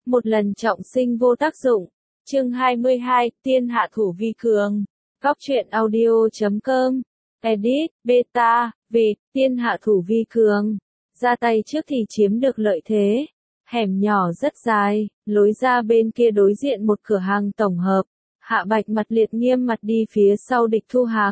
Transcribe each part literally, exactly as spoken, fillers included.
một lần trọng sinh vô tác dụng. Chương hai mươi hai, tiên hạ thủ vi cường. Góc truyện audio chấm com. Edit, beta, vịt, tiên hạ thủ vi cường. Ra tay trước thì chiếm được lợi thế. Hẻm nhỏ rất dài, lối ra bên kia đối diện một cửa hàng tổng hợp. Hạ Bạch mặt liệt nghiêm mặt đi phía sau Địch Thu Hạc.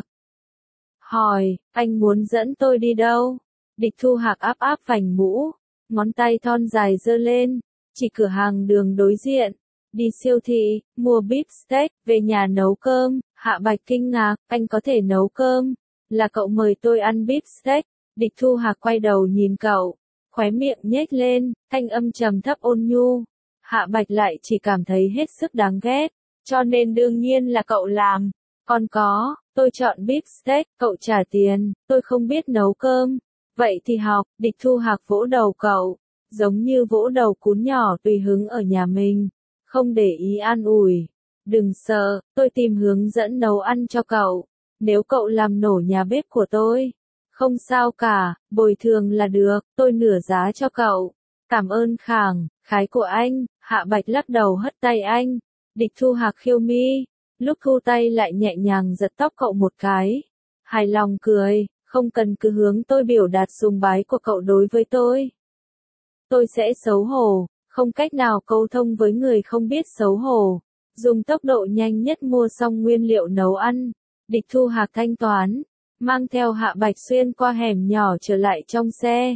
Hỏi, anh muốn dẫn tôi đi đâu? Địch Thu Hạc áp áp vành mũ, ngón tay thon dài giơ lên, chỉ cửa hàng đường đối diện. Đi siêu thị, mua beef steak, về nhà nấu cơm. Hạ Bạch kinh ngạc, anh có thể nấu cơm? Là cậu mời tôi ăn beef steak. Địch Thu Hạc quay đầu nhìn cậu, khóe miệng nhếch lên, thanh âm trầm thấp ôn nhu. Hạ Bạch lại chỉ cảm thấy hết sức đáng ghét, cho nên đương nhiên là cậu làm. Còn có, tôi chọn beef steak, cậu trả tiền, tôi không biết nấu cơm. Vậy thì học. Địch Thu Hạc vỗ đầu cậu, giống như vỗ đầu cún nhỏ tùy hứng ở nhà mình, không để ý an ủi. Đừng sợ, tôi tìm hướng dẫn nấu ăn cho cậu. Nếu cậu làm nổ nhà bếp của tôi, không sao cả, bồi thường là được, tôi nửa giá cho cậu. Cảm ơn khàng khái của anh. Hạ Bạch lắc đầu hất tay anh. Địch Thu Hạc khiêu mi, lúc thu tay lại nhẹ nhàng giật tóc cậu một cái. Hài lòng cười, không cần cứ hướng tôi biểu đạt sùng bái của cậu đối với tôi. Tôi sẽ xấu hổ, không cách nào câu thông với người không biết xấu hổ. Dùng tốc độ nhanh nhất mua xong nguyên liệu nấu ăn. Địch Thu Hạc thanh toán, mang theo Hạ Bạch xuyên qua hẻm nhỏ trở lại trong xe.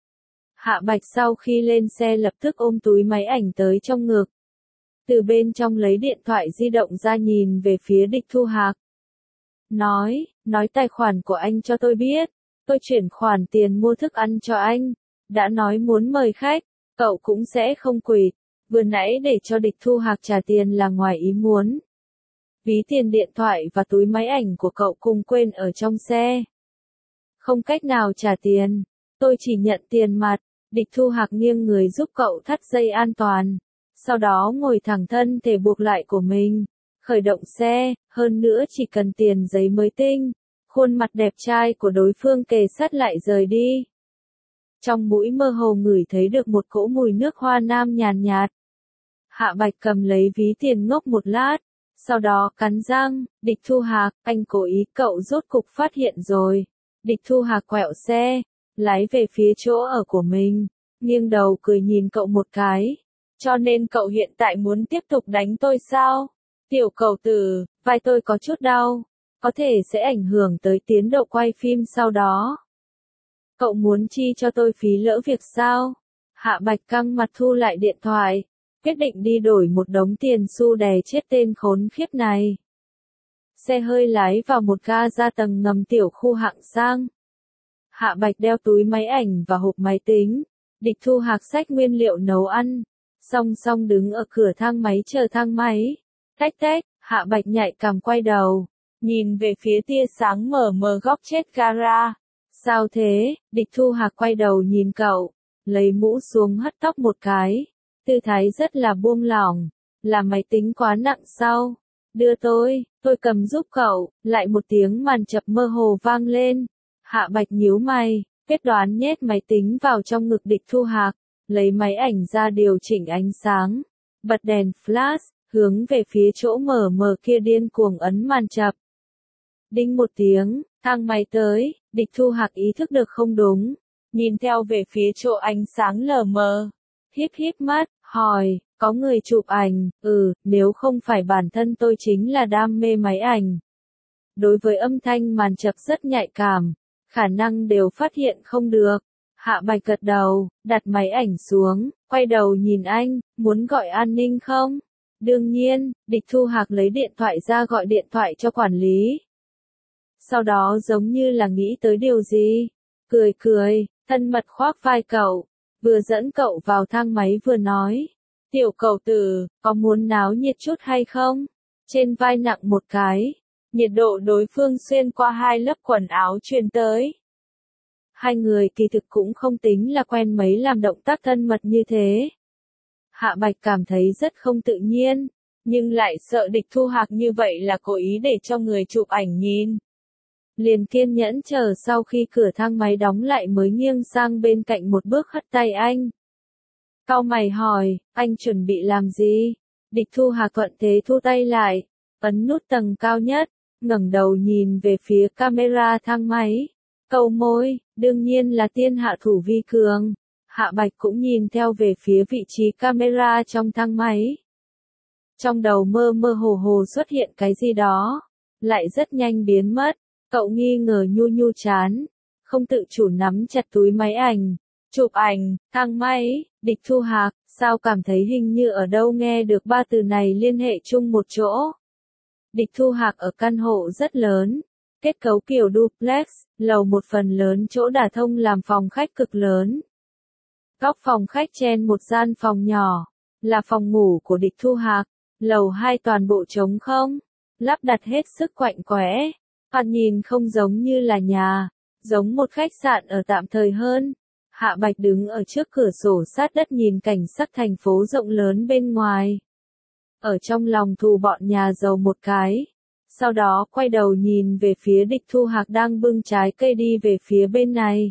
Hạ Bạch sau khi lên xe lập tức ôm túi máy ảnh tới trong ngực. Từ bên trong lấy điện thoại di động ra nhìn về phía Địch Thu Hạc. Nói, nói tài khoản của anh cho tôi biết. Tôi chuyển khoản tiền mua thức ăn cho anh. Đã nói muốn mời khách, cậu cũng sẽ không quỵt. Vừa nãy để cho Địch Thu Hạc trả tiền là ngoài ý muốn. Ví tiền điện thoại và túi máy ảnh của cậu cùng quên ở trong xe. Không cách nào trả tiền, tôi chỉ nhận tiền mặt. Địch Thu Hạc nghiêng người giúp cậu thắt dây an toàn. Sau đó ngồi thẳng thân thể buộc lại của mình. Khởi động xe, hơn nữa chỉ cần tiền giấy mới tinh. Khuôn mặt đẹp trai của đối phương kề sát lại rời đi. Trong mũi mơ hồ ngửi thấy được một cỗ mùi nước hoa nam nhàn nhạt. Hạ Bạch cầm lấy ví tiền ngốc một lát. Sau đó cắn răng, Địch Thu Hạc, anh cố ý, cậu rốt cục phát hiện rồi. Địch Thu Hạc quẹo xe, lái về phía chỗ ở của mình, nghiêng đầu cười nhìn cậu một cái. Cho nên cậu hiện tại muốn tiếp tục đánh tôi sao? Tiểu cậu tử, vai tôi có chút đau, có thể sẽ ảnh hưởng tới tiến độ quay phim sau đó. Cậu muốn chi cho tôi phí lỡ việc sao? Hạ Bạch căng mặt thu lại điện thoại. Quyết định đi đổi một đống tiền xu đè chết tên khốn khiếp này. Xe hơi lái vào một ga ra tầng ngầm tiểu khu hạng sang. Hạ Bạch đeo túi máy ảnh và hộp máy tính. Địch Thu Hạc xách nguyên liệu nấu ăn. Song song đứng ở cửa thang máy chờ thang máy. Tách tách, Hạ Bạch nhạy cảm quay đầu. Nhìn về phía tia sáng mờ mờ góc chết gara. Sao thế? Địch Thu Hạc quay đầu nhìn cậu. Lấy mũ xuống hất tóc một cái. Tư thái rất là buông lỏng, là máy tính quá nặng sao? Đưa tôi, tôi cầm giúp cậu. Lại một tiếng màn chập mơ hồ vang lên. Hạ Bạch nhíu mày, quyết đoán nhét máy tính vào trong ngực Địch Thu Hạc, lấy máy ảnh ra điều chỉnh ánh sáng, bật đèn flash, hướng về phía chỗ mờ mờ kia điên cuồng ấn màn chập. Đinh một tiếng, thang máy tới. Địch Thu Hạc ý thức được không đúng, nhìn theo về phía chỗ ánh sáng lờ mờ. Híp híp mắt, hỏi, có người chụp ảnh? Ừ, nếu không phải bản thân tôi chính là đam mê máy ảnh. Đối với âm thanh màn chập rất nhạy cảm, khả năng đều phát hiện không được. Hạ Bạch gật đầu, đặt máy ảnh xuống, quay đầu nhìn anh, muốn gọi an ninh không? Đương nhiên. Địch Thu Hạc lấy điện thoại ra gọi điện thoại cho quản lý. Sau đó giống như là nghĩ tới điều gì, cười cười, thân mật khoác vai cậu. Vừa dẫn cậu vào thang máy vừa nói. Tiểu cậu tử, có muốn náo nhiệt chút hay không? Trên vai nặng một cái. Nhiệt độ đối phương xuyên qua hai lớp quần áo truyền tới. Hai người kỳ thực cũng không tính là quen mấy làm động tác thân mật như thế. Hạ Bạch cảm thấy rất không tự nhiên, nhưng lại sợ Địch Thu Hạc như vậy là cố ý để cho người chụp ảnh nhìn. Liền kiên nhẫn chờ sau khi cửa thang máy đóng lại mới nghiêng sang bên cạnh một bước hất tay anh. Cau mày hỏi, anh chuẩn bị làm gì? Địch Thu Hạc thuận thế thu tay lại, ấn nút tầng cao nhất, ngẩng đầu nhìn về phía camera thang máy. Cau môi, đương nhiên là tiên hạ thủ vi cường. Hạ Bạch cũng nhìn theo về phía vị trí camera trong thang máy. Trong đầu mơ mơ hồ hồ xuất hiện cái gì đó, lại rất nhanh biến mất. Cậu nghi ngờ nhu nhu chán, không tự chủ nắm chặt túi máy ảnh. Chụp ảnh, thang máy, Địch Thu Hạc, sao cảm thấy hình như ở đâu nghe được ba từ này liên hệ chung một chỗ. Địch Thu Hạc ở căn hộ rất lớn, kết cấu kiểu duplex, lầu một phần lớn chỗ đả thông làm phòng khách cực lớn. Góc phòng khách chen một gian phòng nhỏ, là phòng ngủ của Địch Thu Hạc, lầu hai toàn bộ trống không, lắp đặt hết sức quạnh quẽ, thoạt nhìn không giống như là nhà, giống một khách sạn ở tạm thời hơn. Hạ Bạch đứng ở trước cửa sổ sát đất nhìn cảnh sắc thành phố rộng lớn bên ngoài. Ở trong lòng thù bọn nhà giàu một cái. Sau đó quay đầu nhìn về phía Địch Thu Hạc đang bưng trái cây đi về phía bên này.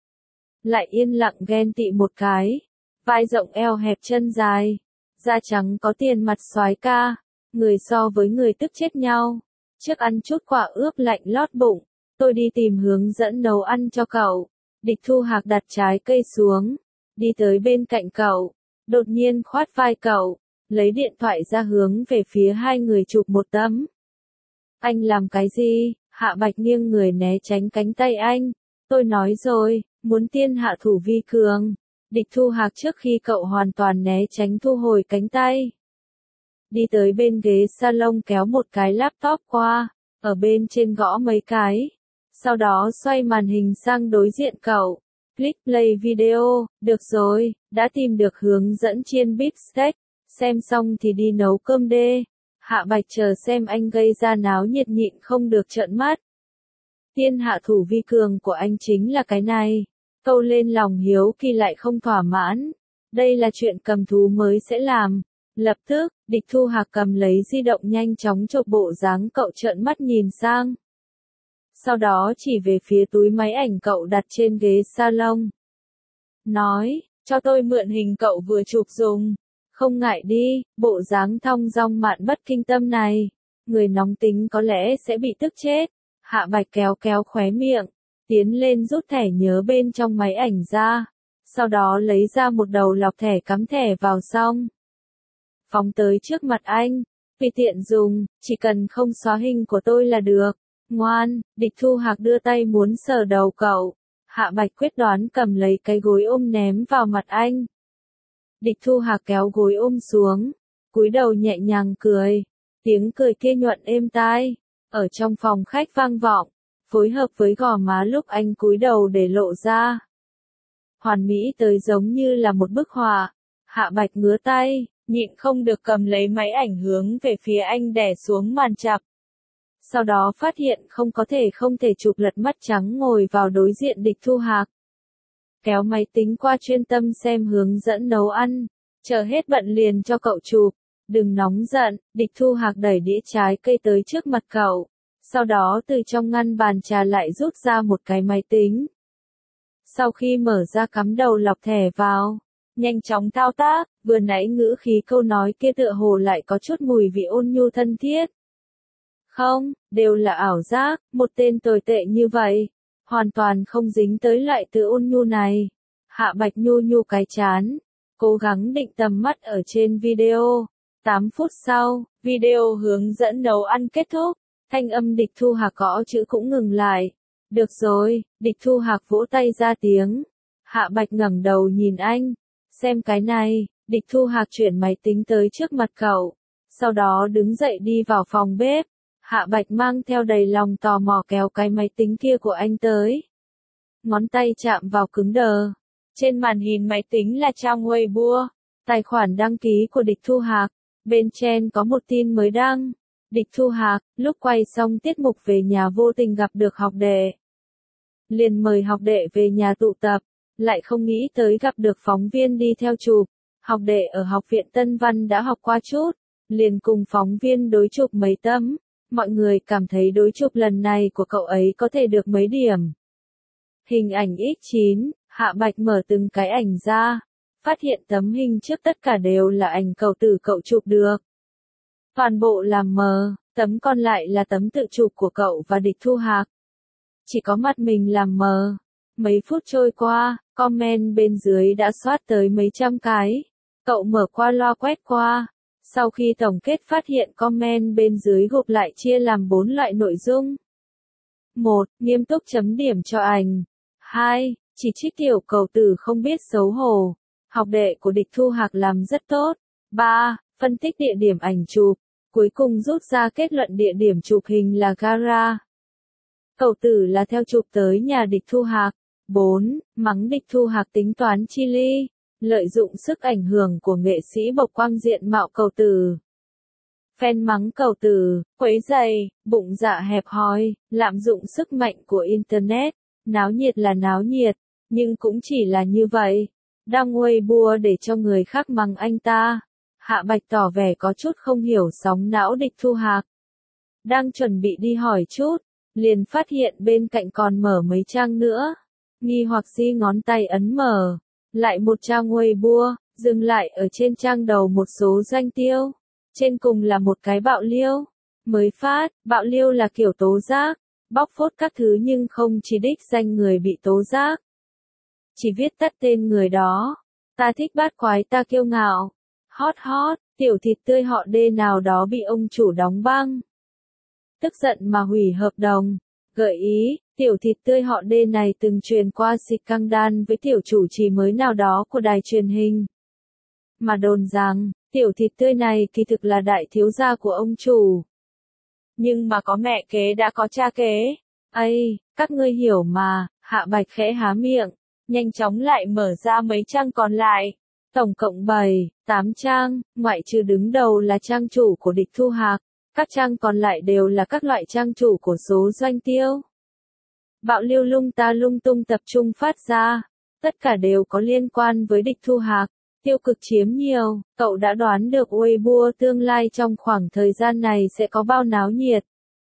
Lại yên lặng ghen tị một cái. Vai rộng eo hẹp chân dài. Da trắng có tiền mặt soái ca. Người so với người tức chết nhau. Trước ăn chút quả ướp lạnh lót bụng. Tôi đi tìm hướng dẫn nấu ăn cho cậu. Địch Thu Hạc đặt trái cây xuống, đi tới bên cạnh cậu, đột nhiên khoát vai cậu, lấy điện thoại ra hướng về phía hai người chụp một tấm. Anh làm cái gì? Hạ Bạch nghiêng người né tránh cánh tay anh. Tôi nói rồi, muốn tiên hạ thủ vi cường. Địch Thu Hạc trước khi cậu hoàn toàn né tránh thu hồi cánh tay. Đi tới bên ghế salon kéo một cái laptop qua, ở bên trên gõ mấy cái. Sau đó xoay màn hình sang đối diện cậu. Click play video, được rồi, đã tìm được hướng dẫn chiên beef steak. Xem xong thì đi nấu cơm đê. Hạ Bạch chờ xem anh gây ra náo nhiệt nhịn không được trợn mắt. Tiên hạ thủ vi cường của anh chính là cái này. Câu lên lòng hiếu kỳ lại không thỏa mãn. Đây là chuyện cầm thú mới sẽ làm. Lập tức, Địch Thu Hạc cầm lấy di động nhanh chóng chụp bộ dáng cậu trợn mắt nhìn sang. Sau đó chỉ về phía túi máy ảnh cậu đặt trên ghế salon. Nói, cho tôi mượn hình cậu vừa chụp dùng. Không ngại đi, bộ dáng thong dong mạn bất kinh tâm này. Người nóng tính có lẽ sẽ bị tức chết. Hạ Bạch kéo kéo khóe miệng, tiến lên rút thẻ nhớ bên trong máy ảnh ra. Sau đó lấy ra một đầu lọc thẻ cắm thẻ vào xong. Phóng tới trước mặt anh, tùy tiện dùng, chỉ cần không xóa hình của tôi là được. Ngoan, Địch Thu Hạc đưa tay muốn sờ đầu cậu. Hạ Bạch quyết đoán cầm lấy cái gối ôm ném vào mặt anh. Địch Thu Hạc kéo gối ôm xuống, cúi đầu nhẹ nhàng cười. Tiếng cười kia nhuận êm tai, ở trong phòng khách vang vọng, phối hợp với gò má lúc anh cúi đầu để lộ ra. Hoàn mỹ tới giống như là một bức họa. Hạ Bạch ngứa tay, nhịn không được cầm lấy máy ảnh hướng về phía anh đè xuống màn chập. Sau đó phát hiện không có thể không thể chụp lật mắt trắng ngồi vào đối diện Địch Thu Hạc. Kéo máy tính qua chuyên tâm xem hướng dẫn nấu ăn, chờ hết bận liền cho cậu chụp. Đừng nóng giận, Địch Thu Hạc đẩy đĩa trái cây tới trước mặt cậu. Sau đó từ trong ngăn bàn trà lại rút ra một cái máy tính. Sau khi mở ra cắm đầu lọc thẻ vào, nhanh chóng thao tác, vừa nãy ngữ khí câu nói kia tựa hồ lại có chút mùi vị ôn nhu thân thiết. Không, đều là ảo giác, một tên tồi tệ như vậy, hoàn toàn không dính tới loại từ ôn nhu này. Hạ Bạch nhu nhu cái chán, cố gắng định tầm mắt ở trên video. tám phút sau, video hướng dẫn nấu ăn kết thúc, thanh âm Địch Thu Hạc gõ chữ cũng ngừng lại. Được rồi, Địch Thu Hạc vỗ tay ra tiếng. Hạ Bạch ngẩng đầu nhìn anh, xem cái này. Địch Thu Hạc chuyển máy tính tới trước mặt cậu, sau đó đứng dậy đi vào phòng bếp. Hạ Bạch mang theo đầy lòng tò mò kéo cái máy tính kia của anh tới. Ngón tay chạm vào cứng đờ. Trên màn hình máy tính là trang Weibo, tài khoản đăng ký của Địch Thu Hạc. Bên trên có một tin mới đăng. Địch Thu Hạc, lúc quay xong tiết mục về nhà vô tình gặp được học đệ. Liền mời học đệ về nhà tụ tập, lại không nghĩ tới gặp được phóng viên đi theo chụp. Học đệ ở học viện Tân Văn đã học qua chút, liền cùng phóng viên đối chụp mấy tấm. Mọi người cảm thấy đối chụp lần này của cậu ấy có thể được mấy điểm. Hình ảnh ích chín, Hạ Bạch mở từng cái ảnh ra. phát hiện tấm hình trước tất cả đều là ảnh cậu tử cậu chụp được. Toàn bộ là mờ, tấm còn lại là tấm tự chụp của cậu và Địch Thu Hạc. Chỉ có mặt mình làm mờ. Mấy phút trôi qua, comment bên dưới đã soát tới mấy trăm cái. Cậu mở qua loa quét qua. Sau khi tổng kết phát hiện comment bên dưới gộp lại chia làm bốn loại nội dung. một. Nghiêm túc chấm điểm cho ảnh. hai. Chỉ trích tiểu cậu tử không biết xấu hổ. Học đệ của Địch Thu Hạc làm rất tốt. ba. Phân tích địa điểm ảnh chụp. Cuối cùng rút ra kết luận địa điểm chụp hình là gara. Cậu tử là theo chụp tới nhà Địch Thu Hạc. bốn. Mắng Địch Thu Hạc tính toán chi ly. Lợi dụng sức ảnh hưởng của nghệ sĩ bộc quang diện mạo cậu tử. Fan mắng cậu tử, quấy rầy, bụng dạ hẹp hòi, lạm dụng sức mạnh của Internet. Náo nhiệt là náo nhiệt, nhưng cũng chỉ là như vậy. Đăng Weibo để cho người khác mắng anh ta. Hạ Bạch tỏ vẻ có chút không hiểu sóng não Địch Thu Hạc. Đang chuẩn bị đi hỏi chút, liền phát hiện bên cạnh còn mở mấy trang nữa. Nghi hoặc di ngón tay ấn mở. Lại một trang Weibo, dừng lại ở trên trang đầu một số danh tiêu. Trên cùng là một cái bạo liêu. Mới phát, bạo liêu là kiểu tố giác, bóc phốt các thứ nhưng không chỉ đích danh người bị tố giác. Chỉ viết tắt tên người đó. Ta thích bát quái ta kiêu ngạo. Hot hot, tiểu thịt tươi họ đê nào đó bị ông chủ đóng băng. Tức giận mà hủy hợp đồng. Gợi ý, tiểu thịt tươi họ đê này từng truyền qua scandal với tiểu chủ trì mới nào đó của đài truyền hình. Mà đồn rằng, tiểu thịt tươi này kỳ thực là đại thiếu gia của ông chủ. Nhưng mà có mẹ kế đã có cha kế. Ây, các ngươi hiểu mà, Hạ Bạch khẽ há miệng, nhanh chóng lại mở ra mấy trang còn lại. Tổng cộng bảy, tám trang, ngoại trừ đứng đầu là trang chủ của Địch Thu Hạc. Các trang còn lại đều là các loại trang chủ của số doanh tiêu. Bạo liêu lung ta lung tung tập trung phát ra. Tất cả đều có liên quan với Địch Thu Hạc. Tiêu cực chiếm nhiều, cậu đã đoán được Weibo tương lai trong khoảng thời gian này sẽ có bao náo nhiệt.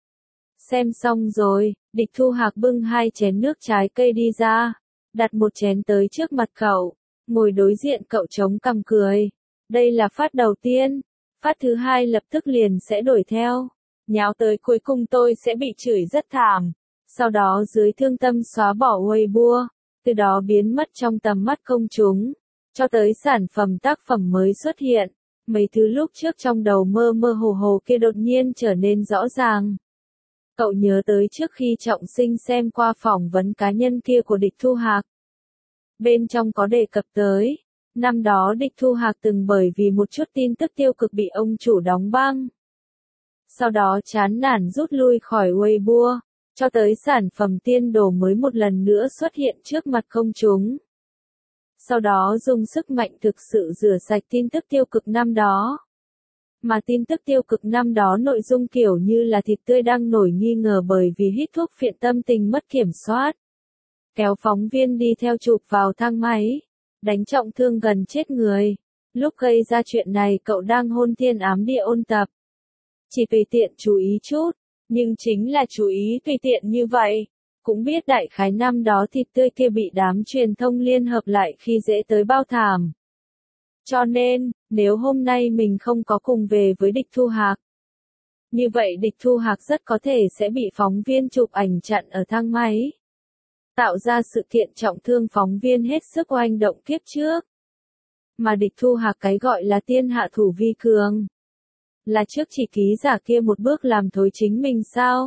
Xem xong rồi, Địch Thu Hạc bưng hai chén nước trái cây đi ra. Đặt một chén tới trước mặt cậu. Ngồi đối diện cậu chống cằm cười. Đây là phát đầu tiên. Phát thứ hai lập tức liền sẽ đổi theo. Nháo tới cuối cùng tôi sẽ bị chửi rất thảm. Sau đó dưới thương tâm xóa bỏ Weibo. Từ đó biến mất trong tầm mắt công chúng. Cho tới sản phẩm tác phẩm mới xuất hiện. Mấy thứ lúc trước trong đầu mơ mơ hồ hồ kia đột nhiên trở nên rõ ràng. Cậu nhớ tới trước khi Trọng Sinh xem qua phỏng vấn cá nhân kia của Địch Thu Hạc. Bên trong có đề cập tới. Năm đó Địch Thu Hạc từng bởi vì một chút tin tức tiêu cực bị ông chủ đóng băng. Sau đó chán nản rút lui khỏi Weibo. Cho tới sản phẩm tiên đồ mới một lần nữa xuất hiện trước mặt công chúng. Sau đó dùng sức mạnh thực sự rửa sạch tin tức tiêu cực năm đó. Mà tin tức tiêu cực năm đó nội dung kiểu như là thịt tươi đang nổi nghi ngờ bởi vì hít thuốc phiện tâm tình mất kiểm soát. Kéo phóng viên đi theo chụp vào thang máy. Đánh trọng thương gần chết người. Lúc gây ra chuyện này cậu đang hôn thiên ám địa ôn tập. Chỉ tùy tiện chú ý chút. Nhưng chính là chú ý tùy tiện như vậy. Cũng biết đại khái năm đó thịt tươi kia bị đám truyền thông liên hợp lại khi dễ tới bao thảm. Cho nên, nếu hôm nay mình không có cùng về với Địch Thu Hạc. Như vậy Địch Thu Hạc rất có thể sẽ bị phóng viên chụp ảnh chặn ở thang máy. Tạo ra sự kiện trọng thương phóng viên hết sức oanh động kiếp trước. Mà Địch Thu Hạc cái gọi là tiên hạ thủ vi cường. Là trước chỉ ký giả kia một bước làm thối chính mình sao?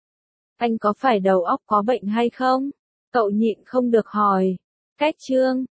Anh có phải đầu óc có bệnh hay không? Cậu nhịn không được hỏi. Cách chương.